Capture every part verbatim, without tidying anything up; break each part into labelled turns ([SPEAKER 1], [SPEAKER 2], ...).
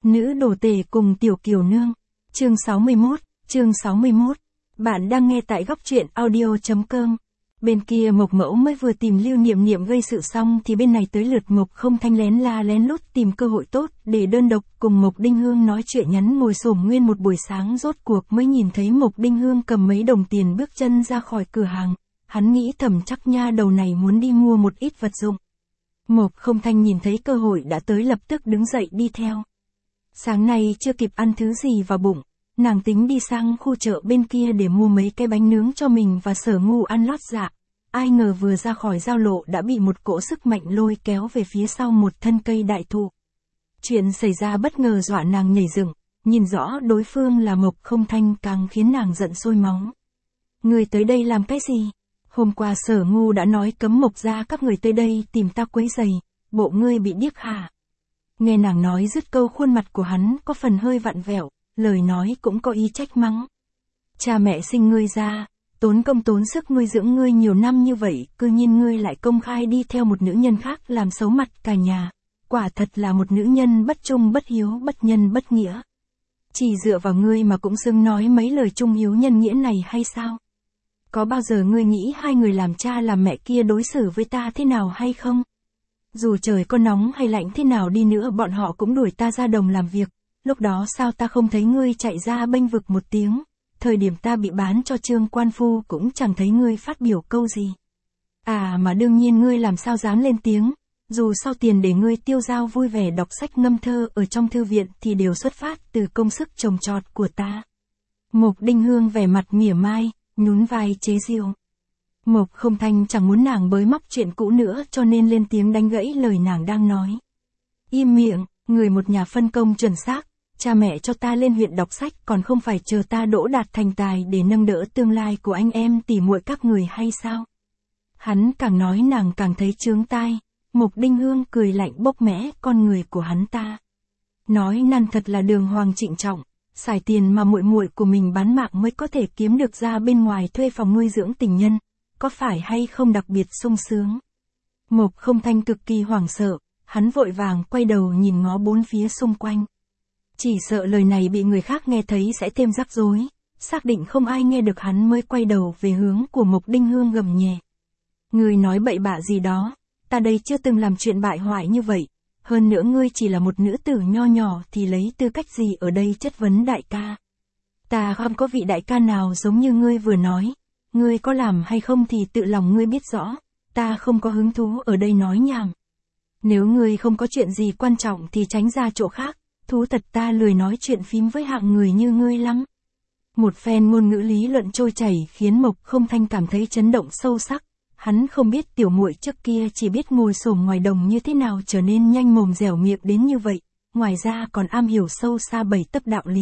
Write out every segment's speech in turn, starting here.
[SPEAKER 1] Nữ đồ tể cùng tiểu kiều nương. Chương sáu mươi mốt, chương sáu mươi mốt. Bạn đang nghe tại góc truyện audio.com. Bên kia Mộc Mẫu mới vừa tìm Lưu Niệm Niệm gây sự xong thì bên này tới lượt Mộc Không Thanh lén la lén lút tìm cơ hội tốt để đơn độc cùng Mộc Đinh Hương nói chuyện, nhắn ngồi xổm nguyên một buổi sáng, rốt cuộc mới nhìn thấy Mộc Đinh Hương cầm mấy đồng tiền bước chân ra khỏi cửa hàng. Hắn nghĩ thầm chắc nha đầu này muốn đi mua một ít vật dụng. Mộc Không Thanh nhìn thấy cơ hội đã tới lập tức đứng dậy đi theo. Sáng nay chưa kịp ăn thứ gì vào bụng, nàng tính đi sang khu chợ bên kia để mua mấy cái bánh nướng cho mình và Sở Ngu ăn lót dạ. Ai ngờ vừa ra khỏi giao lộ đã bị một cỗ sức mạnh lôi kéo về phía sau một thân cây đại thụ. Chuyện xảy ra bất ngờ dọa nàng nhảy dựng, nhìn rõ đối phương là Mộc Không Thanh càng khiến nàng giận sôi máu. Người tới đây làm cái gì? Hôm qua Sở Ngu đã nói cấm Mộc gia các người tới đây tìm ta quấy rầy, bộ ngươi bị điếc hả? Nghe nàng nói dứt câu, khuôn mặt của hắn có phần hơi vặn vẹo, lời nói cũng có ý trách mắng. Cha mẹ sinh ngươi ra, tốn công tốn sức nuôi dưỡng ngươi nhiều năm như vậy, cư nhiên ngươi lại công khai đi theo một nữ nhân khác làm xấu mặt cả nhà. Quả thật là một nữ nhân bất trung bất hiếu, bất nhân bất nghĩa. Chỉ dựa vào ngươi mà cũng xứng nói mấy lời trung hiếu nhân nghĩa này hay sao? Có bao giờ ngươi nghĩ hai người làm cha làm mẹ kia đối xử với ta thế nào hay không? Dù trời có nóng hay lạnh thế nào đi nữa bọn họ cũng đuổi ta ra đồng làm việc, lúc đó sao ta không thấy ngươi chạy ra bênh vực một tiếng, thời điểm ta bị bán cho Trương Quan Phu cũng chẳng thấy ngươi phát biểu câu gì. À mà đương nhiên ngươi làm sao dám lên tiếng, dù sau tiền để ngươi tiêu dao vui vẻ đọc sách ngâm thơ ở trong thư viện thì đều xuất phát từ công sức trồng trọt của ta. Mộc Đinh Hương vẻ mặt mỉa mai, nhún vai chế giễu. Mộc Không Thanh chẳng muốn nàng bới móc chuyện cũ nữa cho nên lên tiếng đánh gãy lời nàng đang nói. Im miệng, người một nhà phân công chuẩn xác, cha mẹ cho ta lên huyện đọc sách còn không phải chờ ta đỗ đạt thành tài để nâng đỡ tương lai của anh em tỉ muội các người hay sao? Hắn càng nói nàng càng thấy chướng tai, Mộc Đinh Hương cười lạnh bốc mẽ con người của hắn ta. Nói năn thật là đường hoàng trịnh trọng, xài tiền mà muội muội của mình bán mạng mới có thể kiếm được ra bên ngoài thuê phòng nuôi dưỡng tình nhân. Có phải hay không đặc biệt sung sướng? Mộc Không Thanh cực kỳ hoảng sợ, hắn vội vàng quay đầu nhìn ngó bốn phía xung quanh. Chỉ sợ lời này bị người khác nghe thấy sẽ thêm rắc rối, xác định không ai nghe được hắn mới quay đầu về hướng của Mộc Đinh Hương gầm nhẹ. Ngươi nói bậy bạ gì đó, ta đây chưa từng làm chuyện bại hoại như vậy, hơn nữa ngươi chỉ là một nữ tử nho nhỏ thì lấy tư cách gì ở đây chất vấn đại ca. Ta không có vị đại ca nào giống như ngươi vừa nói. Ngươi có làm hay không thì tự lòng ngươi biết rõ, ta không có hứng thú ở đây nói nhảm. Nếu ngươi không có chuyện gì quan trọng thì tránh ra chỗ khác, thú thật ta lười nói chuyện phím với hạng người như ngươi lắm. Một phen ngôn ngữ lý luận trôi chảy khiến Mộc Không Thanh cảm thấy chấn động sâu sắc, hắn không biết tiểu muội trước kia chỉ biết ngồi xổm ngoài đồng như thế nào trở nên nhanh mồm dẻo miệng đến như vậy, ngoài ra còn am hiểu sâu xa bảy tấc đạo lý.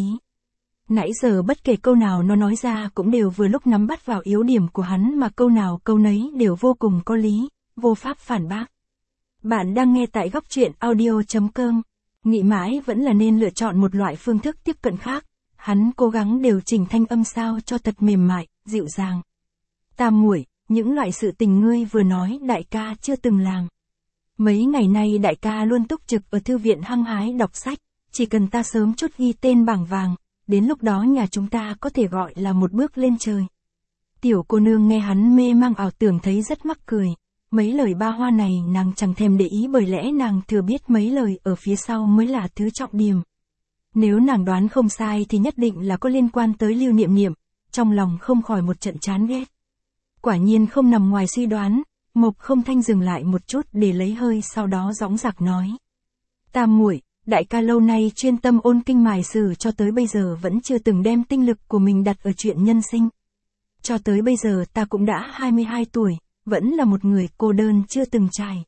[SPEAKER 1] Nãy giờ bất kể câu nào nó nói ra cũng đều vừa lúc nắm bắt vào yếu điểm của hắn mà câu nào câu nấy đều vô cùng có lý, vô pháp phản bác. Bạn đang nghe tại góc truyện audio.com. Nghĩ mãi vẫn là nên lựa chọn một loại phương thức tiếp cận khác, hắn cố gắng điều chỉnh thanh âm sao cho thật mềm mại, dịu dàng. Tam muội, những loại sự tình ngươi vừa nói đại ca chưa từng làm. Mấy ngày nay đại ca luôn túc trực ở thư viện hăng hái đọc sách, chỉ cần ta sớm chút ghi tên bảng vàng. Đến lúc đó nhà chúng ta có thể gọi là một bước lên trời. Tiểu cô nương nghe hắn mê mang ảo tưởng thấy rất mắc cười. Mấy lời ba hoa này nàng chẳng thèm để ý bởi lẽ nàng thừa biết mấy lời ở phía sau mới là thứ trọng điểm. Nếu nàng đoán không sai thì nhất định là có liên quan tới Lưu Niệm Niệm, trong lòng không khỏi một trận chán ghét. Quả nhiên không nằm ngoài suy đoán, Mộc Không Thanh dừng lại một chút để lấy hơi sau đó dõng dạc nói. Tam muội, đại ca lâu nay chuyên tâm ôn kinh mài sử cho tới bây giờ vẫn chưa từng đem tinh lực của mình đặt ở chuyện nhân sinh. Cho tới bây giờ ta cũng đã hai mươi hai tuổi, vẫn là một người cô đơn chưa từng trải.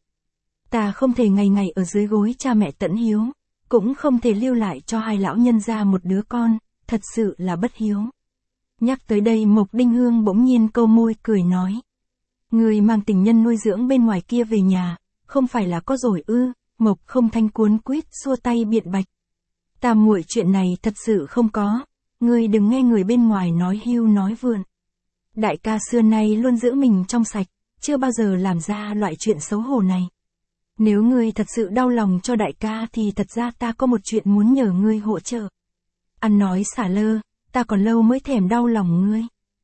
[SPEAKER 1] Ta không thể ngày ngày ở dưới gối cha mẹ tẫn hiếu, cũng không thể lưu lại cho hai lão nhân ra một đứa con, thật sự là bất hiếu. Nhắc tới đây Mộc Đinh Hương bỗng nhiên câu môi cười nói. Người mang tình nhân nuôi dưỡng bên ngoài kia về nhà, không phải là có rồi ư? Mộc Không Thanh cuốn quýt xua tay biện bạch. Tam muội chuyện này thật sự không có, ngươi đừng nghe người bên ngoài nói hưu nói vượn. Đại ca xưa nay luôn giữ mình trong sạch, chưa bao giờ làm ra loại chuyện xấu hổ này. Nếu ngươi thật sự đau lòng cho đại ca thì thật ra ta có một chuyện muốn nhờ ngươi hỗ trợ. Ăn nói xả lơ, ta còn lâu mới thèm đau lòng ngươi.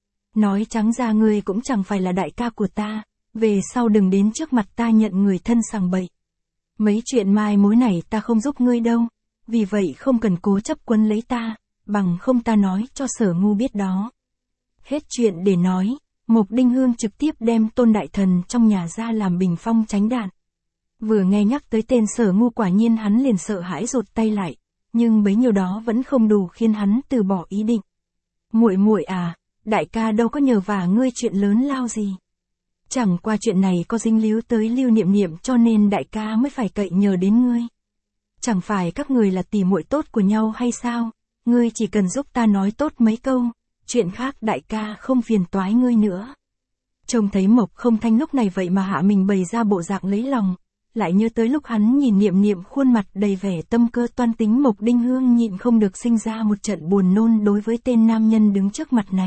[SPEAKER 1] Nói trắng ra ngươi cũng chẳng phải là đại ca của ta, về sau đừng đến trước mặt ta nhận người thân sằng bậy. Mấy chuyện mai mối này ta không giúp ngươi đâu, vì vậy không cần cố chấp quấn lấy ta, bằng không ta nói cho Sở Ngu biết đó. Hết chuyện để nói, Mộc Đinh Hương trực tiếp đem Tôn đại thần trong nhà ra làm bình phong tránh đạn. Vừa nghe nhắc tới tên Sở Ngu quả nhiên hắn liền sợ hãi rụt tay lại, nhưng bấy nhiêu đó vẫn không đủ khiến hắn từ bỏ ý định. Muội muội à, đại ca đâu có nhờ vả ngươi chuyện lớn lao gì. Chẳng qua chuyện này có dính líu tới Lưu Niệm Niệm cho nên đại ca mới phải cậy nhờ đến ngươi. Chẳng phải các người là tỉ muội tốt của nhau hay sao, ngươi chỉ cần giúp ta nói tốt mấy câu, chuyện khác đại ca không phiền toái ngươi nữa. Trông thấy Mộc Không Thanh lúc này vậy mà hạ mình bày ra bộ dạng lấy lòng, lại nhớ tới lúc hắn nhìn Niệm Niệm khuôn mặt đầy vẻ tâm cơ toan tính, Mộc Đinh Hương nhịn không được sinh ra một trận buồn nôn đối với tên nam nhân đứng trước mặt này.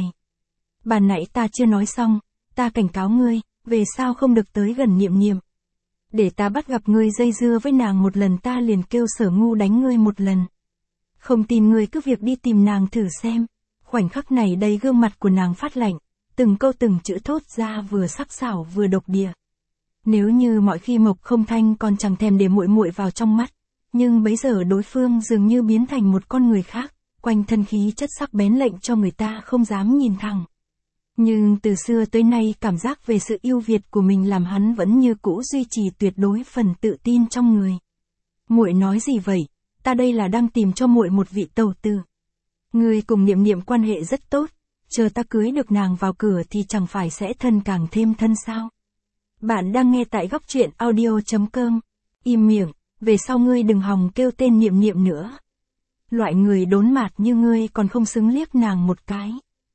[SPEAKER 1] Bàn nãy ta chưa nói xong, ta cảnh cáo ngươi, về sau không được tới gần Niệm Niệm. Để ta bắt gặp ngươi dây dưa với nàng một lần ta liền kêu Sở Ngu đánh ngươi một lần. Không tin ngươi cứ việc đi tìm nàng thử xem. Khoảnh khắc này đầy gương mặt của nàng phát lạnh, từng câu từng chữ thốt ra vừa sắc sảo vừa độc địa. Nếu như mọi khi Mộc Không Thanh còn chẳng thèm để muội muội vào trong mắt, nhưng bấy giờ đối phương dường như biến thành một con người khác, quanh thân khí chất sắc bén lệnh cho người ta không dám nhìn thẳng. Nhưng từ xưa tới nay cảm giác về sự ưu việt của mình làm hắn vẫn như cũ duy trì tuyệt đối phần tự tin trong người. Muội nói gì vậy? Ta đây là đang tìm cho muội một vị tẩu tử. Ngươi cùng Niệm Niệm quan hệ rất tốt, chờ ta cưới được nàng vào cửa thì chẳng phải sẽ thân càng thêm thân sao? Bạn đang nghe tại góc truyện audio chấm com. Im miệng, về sau ngươi đừng hòng kêu tên Niệm Niệm nữa. Loại người đốn mạt như ngươi còn không xứng liếc nàng một cái.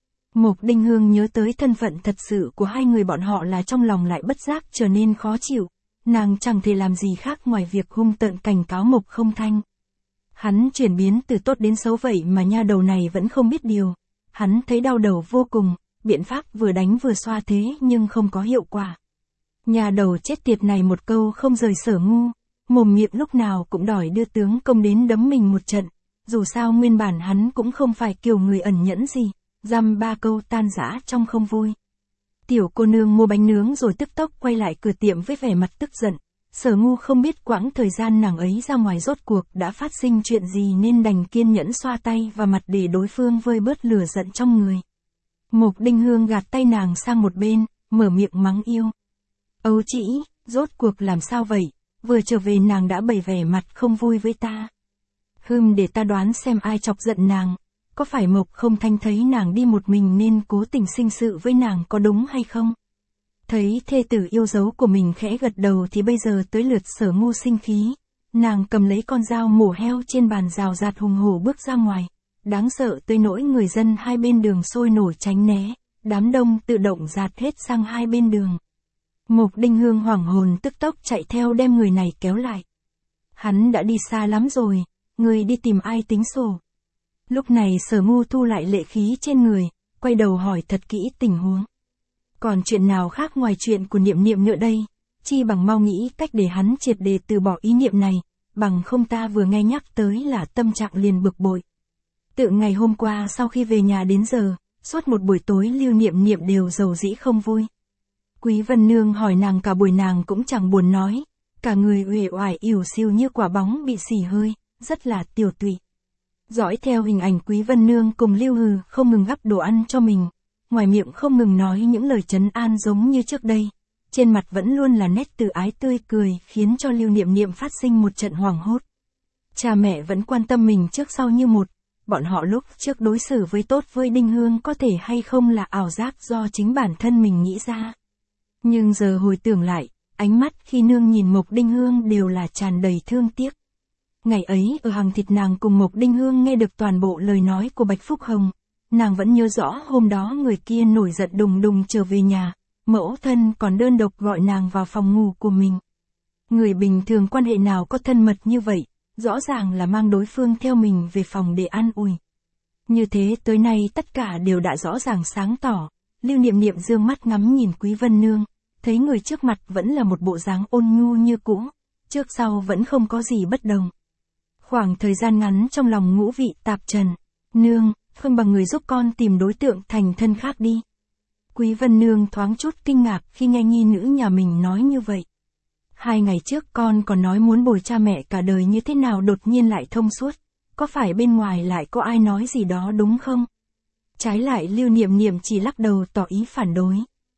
[SPEAKER 1] Mộc Đinh Hương nhớ tới thân phận thật sự của hai người bọn họ là trong lòng lại bất giác trở nên khó chịu. Nàng chẳng thể làm gì khác ngoài việc hung tợn cảnh cáo Mộc Không Thanh. Hắn chuyển biến từ tốt đến xấu vậy mà nha đầu này vẫn không biết điều. Hắn thấy đau đầu vô cùng, biện pháp vừa đánh vừa xoa thế nhưng không có hiệu quả. Nhà đầu chết tiệt này một câu không rời Sở Ngu, mồm miệng lúc nào cũng đòi đưa tướng công đến đấm mình một trận. Dù sao nguyên bản hắn cũng không phải kiểu người ẩn nhẫn gì, dăm ba câu tan rã trong không vui. Tiểu cô nương mua bánh nướng rồi tức tốc quay lại cửa tiệm với vẻ mặt tức giận. Sở Ngu không biết quãng thời gian nàng ấy ra ngoài rốt cuộc đã phát sinh chuyện gì nên đành kiên nhẫn xoa tay vào mặt để đối phương vơi bớt lửa giận trong người. Mộc Đinh Hương gạt tay nàng sang một bên, mở miệng mắng yêu. Âu chỉ, rốt cuộc làm sao vậy, vừa trở về nàng đã bày vẻ mặt không vui với ta. Hừm, để ta đoán xem ai chọc giận nàng, có phải Mộc Không Thanh thấy nàng đi một mình nên cố tình sinh sự với nàng có đúng hay không? Thấy thê tử yêu dấu của mình khẽ gật đầu thì bây giờ tới lượt Sở Ngu sinh khí. Nàng cầm lấy con dao mổ heo trên bàn rào rạt hùng hổ bước ra ngoài. Đáng sợ tới nỗi người dân hai bên đường sôi nổi tránh né, đám đông tự động dạt hết sang hai bên đường. Mộc Đinh Hương hoảng hồn tức tốc chạy theo đem người này kéo lại. Hắn đã đi xa lắm rồi, người đi tìm ai tính sổ. Lúc này Sở Ngu thu lại lệ khí trên người, quay đầu hỏi thật kỹ tình huống. Còn chuyện nào khác ngoài chuyện của Niệm Niệm nữa đây, chi bằng mau nghĩ cách để hắn triệt để từ bỏ ý niệm này, bằng không ta vừa nghe nhắc tới là tâm trạng liền bực bội. Tự ngày hôm qua sau khi về nhà đến giờ, suốt một buổi tối Lưu Niệm Niệm đều rầu rĩ không vui. Quý Vân Nương hỏi nàng cả buổi nàng cũng chẳng buồn nói, cả người uể oải ỉu xìu như quả bóng bị xì hơi, rất là tiểu tụy. Dõi theo hình ảnh Quý Vân Nương cùng Lưu Hừ không ngừng gắp đồ ăn cho mình, ngoài miệng không ngừng nói những lời trấn an giống như trước đây, trên mặt vẫn luôn là nét từ ái tươi cười khiến cho Lưu Niệm Niệm phát sinh một trận hoảng hốt. Cha mẹ vẫn quan tâm mình trước sau như một, bọn họ lúc trước đối xử với tốt với Đinh Hương có thể hay không là ảo giác do chính bản thân mình nghĩ ra. Nhưng giờ hồi tưởng lại, ánh mắt khi nương nhìn Mộc Đinh Hương đều là tràn đầy thương tiếc. Ngày ấy ở hàng thịt nàng cùng Mộc Đinh Hương nghe được toàn bộ lời nói của Bạch Phúc Hồng. Nàng vẫn nhớ rõ hôm đó người kia nổi giận đùng đùng trở về nhà, mẫu thân còn đơn độc gọi nàng vào phòng ngủ của mình. Người bình thường quan hệ nào có thân mật như vậy, rõ ràng là mang đối phương theo mình về phòng để an ủi. Như thế tới nay tất cả đều đã rõ ràng sáng tỏ, Lưu Niệm Niệm dương mắt ngắm nhìn Quý Vân Nương, thấy người trước mặt vẫn là một bộ dáng ôn nhu như cũ, trước sau vẫn không có gì bất đồng. Khoảng thời gian ngắn trong lòng ngũ vị tạp trần, nương, không bằng người giúp con tìm đối tượng thành thân khác đi. Quý Vân Nương thoáng chút kinh ngạc khi nghe nhi nữ nhà mình nói như vậy. Hai ngày trước con còn nói muốn bồi cha mẹ cả đời như thế nào đột nhiên lại thông suốt, có phải bên ngoài lại có ai nói gì đó đúng không? Trái lại Lưu Niệm Niệm chỉ lắc đầu tỏ ý phản đối.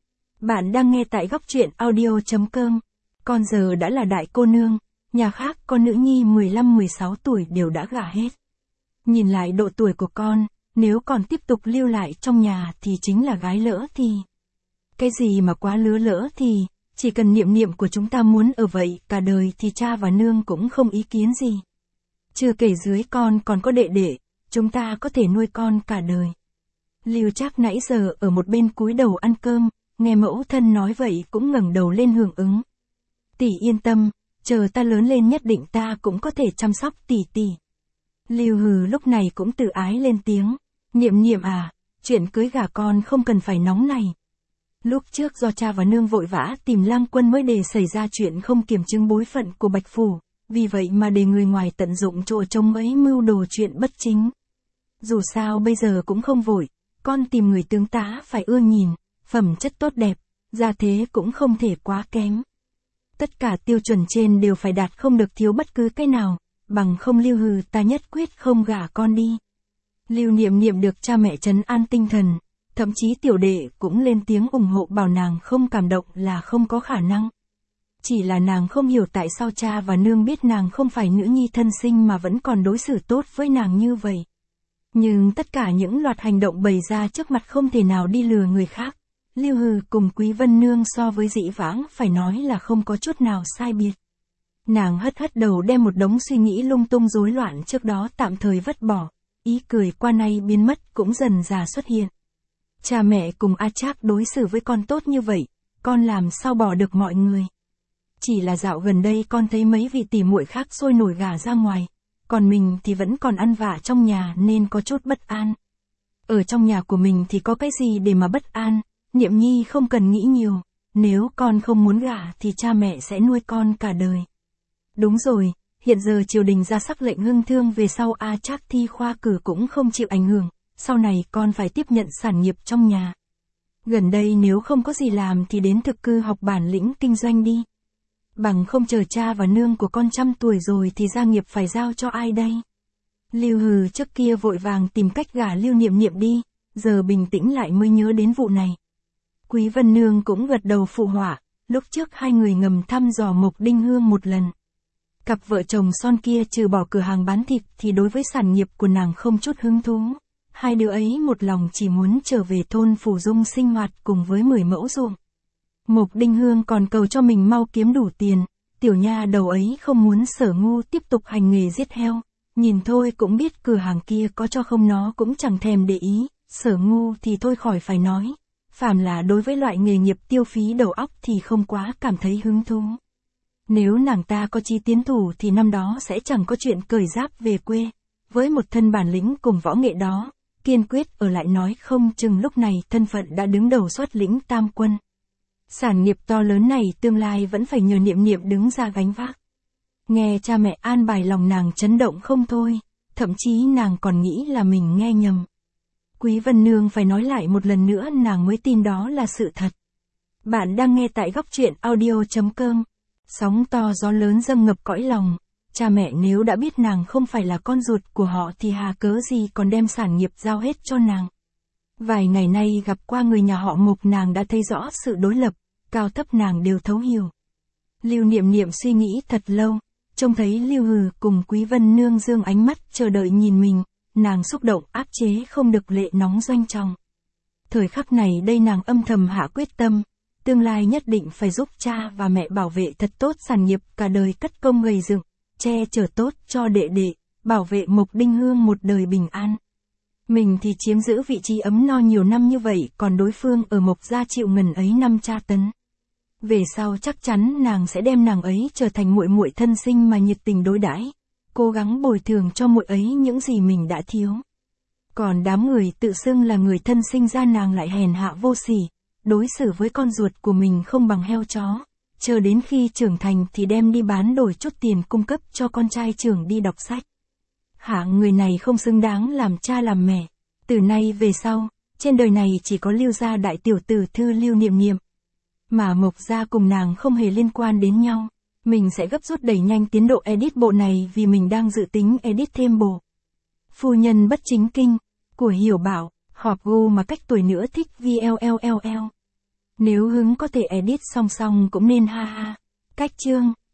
[SPEAKER 1] Bạn đang nghe tại góc truyện audio.com, con giờ đã là đại cô nương, nhà khác con nữ nhi mười lăm mười sáu tuổi đều đã gả hết. Nhìn lại độ tuổi của con, nếu còn tiếp tục lưu lại trong nhà thì chính là gái lỡ thì. Cái gì mà quá lứa lỡ thì, chỉ cần Niệm Niệm của chúng ta muốn ở vậy cả đời thì cha và nương cũng không ý kiến gì. Chưa kể dưới con còn có đệ đệ, chúng ta có thể nuôi con cả đời. Lưu Trác nãy giờ ở một bên cúi đầu ăn cơm, nghe mẫu thân nói vậy cũng ngẩng đầu lên hưởng ứng. Tỷ yên tâm, chờ ta lớn lên nhất định ta cũng có thể chăm sóc tỷ tỷ. Lưu Hừ lúc này cũng tự ái lên tiếng, Niệm Niệm à, chuyện cưới gả con không cần phải nóng này. Lúc trước do cha và nương vội vã tìm Lang Quân mới để xảy ra chuyện không kiểm chứng bối phận của Bạch Phủ, vì vậy mà để người ngoài tận dụng chỗ trông ấy mưu đồ chuyện bất chính. Dù sao bây giờ cũng không vội, con tìm người tướng tá phải ưa nhìn, phẩm chất tốt đẹp, gia thế cũng không thể quá kém. Tất cả tiêu chuẩn trên đều phải đạt, không được thiếu bất cứ cái nào, bằng không Lưu Hừ ta nhất quyết không gả con đi. Lưu Niệm Niệm được cha mẹ trấn an tinh thần, thậm chí tiểu đệ cũng lên tiếng ủng hộ bảo nàng không cảm động là không có khả năng. Chỉ là nàng không hiểu tại sao cha và nương biết nàng không phải nữ nhi thân sinh mà vẫn còn đối xử tốt với nàng như vậy. Nhưng tất cả những loạt hành động bày ra trước mặt không thể nào đi lừa người khác. Lưu Hừ cùng Quý Vân Nương so với dĩ vãng phải nói là không có chút nào sai biệt. Nàng hất hất đầu đem một đống suy nghĩ lung tung rối loạn trước đó tạm thời vứt bỏ, ý cười qua nay biến mất cũng dần dà xuất hiện. Cha mẹ cùng A Trác đối xử với con tốt như vậy, con làm sao bỏ được mọi người. Chỉ là dạo gần đây con thấy mấy vị tỷ muội khác sôi nổi gả ra ngoài, còn mình thì vẫn còn ăn vạ trong nhà nên có chút bất an. Ở trong nhà của mình thì có cái gì để mà bất an, Niệm Nhi không cần nghĩ nhiều, nếu con không muốn gả thì cha mẹ sẽ nuôi con cả đời. Đúng rồi, hiện giờ triều đình ra sắc lệnh hưng thương về sau A Trác thi khoa cử cũng không chịu ảnh hưởng, sau này con phải tiếp nhận sản nghiệp trong nhà. Gần đây nếu không có gì làm thì đến thực cư học bản lĩnh kinh doanh đi. Bằng không chờ cha và nương của con trăm tuổi rồi thì gia nghiệp phải giao cho ai đây? Lưu Hừ trước kia vội vàng tìm cách gả Lưu Niệm Niệm đi, giờ bình tĩnh lại mới nhớ đến vụ này. Quý Vân Nương cũng gật đầu phụ họa, lúc trước hai người ngầm thăm dò Mộc Đinh Hương một lần. Cặp vợ chồng son kia trừ bỏ cửa hàng bán thịt thì đối với sản nghiệp của nàng không chút hứng thú. Hai đứa ấy một lòng chỉ muốn trở về thôn Phủ Dung sinh hoạt cùng với mười mẫu ruộng. Mộc Đinh Hương còn cầu cho mình mau kiếm đủ tiền, tiểu nha đầu ấy không muốn Sở Ngu tiếp tục hành nghề giết heo, nhìn thôi cũng biết cửa hàng kia có cho không nó cũng chẳng thèm để ý, Sở Ngu thì thôi khỏi phải nói, phàm là đối với loại nghề nghiệp tiêu phí đầu óc thì không quá cảm thấy hứng thú. Nếu nàng ta có chí tiến thủ thì năm đó sẽ chẳng có chuyện cởi giáp về quê, với một thân bản lĩnh cùng võ nghệ đó, kiên quyết ở lại nói không chừng lúc này thân phận đã đứng đầu xuất lĩnh tam quân. Sản nghiệp to lớn này tương lai vẫn phải nhờ Niệm Niệm đứng ra gánh vác. Nghe cha mẹ an bài lòng nàng chấn động không thôi, thậm chí nàng còn nghĩ là mình nghe nhầm. Quý Vân Nương phải nói lại một lần nữa nàng mới tin đó là sự thật. Bạn đang nghe tại góc truyện audio.com. Sóng to gió lớn dâng ngập cõi lòng, cha mẹ nếu đã biết nàng không phải là con ruột của họ thì hà cớ gì còn đem sản nghiệp giao hết cho nàng. Vài ngày nay gặp qua người nhà họ Mộc nàng đã thấy rõ sự đối lập, cao thấp nàng đều thấu hiểu. Lưu Niệm Niệm suy nghĩ thật lâu, trông thấy Lưu Hừ cùng Quý Vân Nương dương ánh mắt chờ đợi nhìn mình, nàng xúc động áp chế không được lệ nóng doanh trọng. Thời khắc này đây nàng âm thầm hạ quyết tâm, tương lai nhất định phải giúp cha và mẹ bảo vệ thật tốt sản nghiệp cả đời cất công gầy dựng, che chở tốt cho đệ đệ, bảo vệ Mộc Đinh Hương một đời bình an. Mình thì chiếm giữ vị trí ấm no nhiều năm như vậy, còn đối phương ở Mộc gia chịu ngần ấy năm tra tấn. Về sau chắc chắn nàng sẽ đem nàng ấy trở thành muội muội thân sinh mà nhiệt tình đối đãi, cố gắng bồi thường cho muội ấy những gì mình đã thiếu. Còn đám người tự xưng là người thân sinh ra nàng lại hèn hạ vô sỉ, đối xử với con ruột của mình không bằng heo chó, chờ đến khi trưởng thành thì đem đi bán đổi chút tiền cung cấp cho con trai trưởng đi đọc sách. Hạng người này không xứng đáng làm cha làm mẹ. Từ nay về sau, trên đời này chỉ có Lưu gia đại tiểu tử Thư Lưu Niệm Niệm. Mà Mộc gia cùng nàng không hề liên quan đến nhau. Mình sẽ gấp rút đẩy nhanh tiến độ edit bộ này vì mình đang dự tính edit thêm bộ. Phu nhân bất chính kinh, của Hiểu Bảo, họp gu mà cách tuổi nữa thích vê lờ lờ lờ. Nếu hứng có thể edit song song cũng nên ha ha. Cách chương.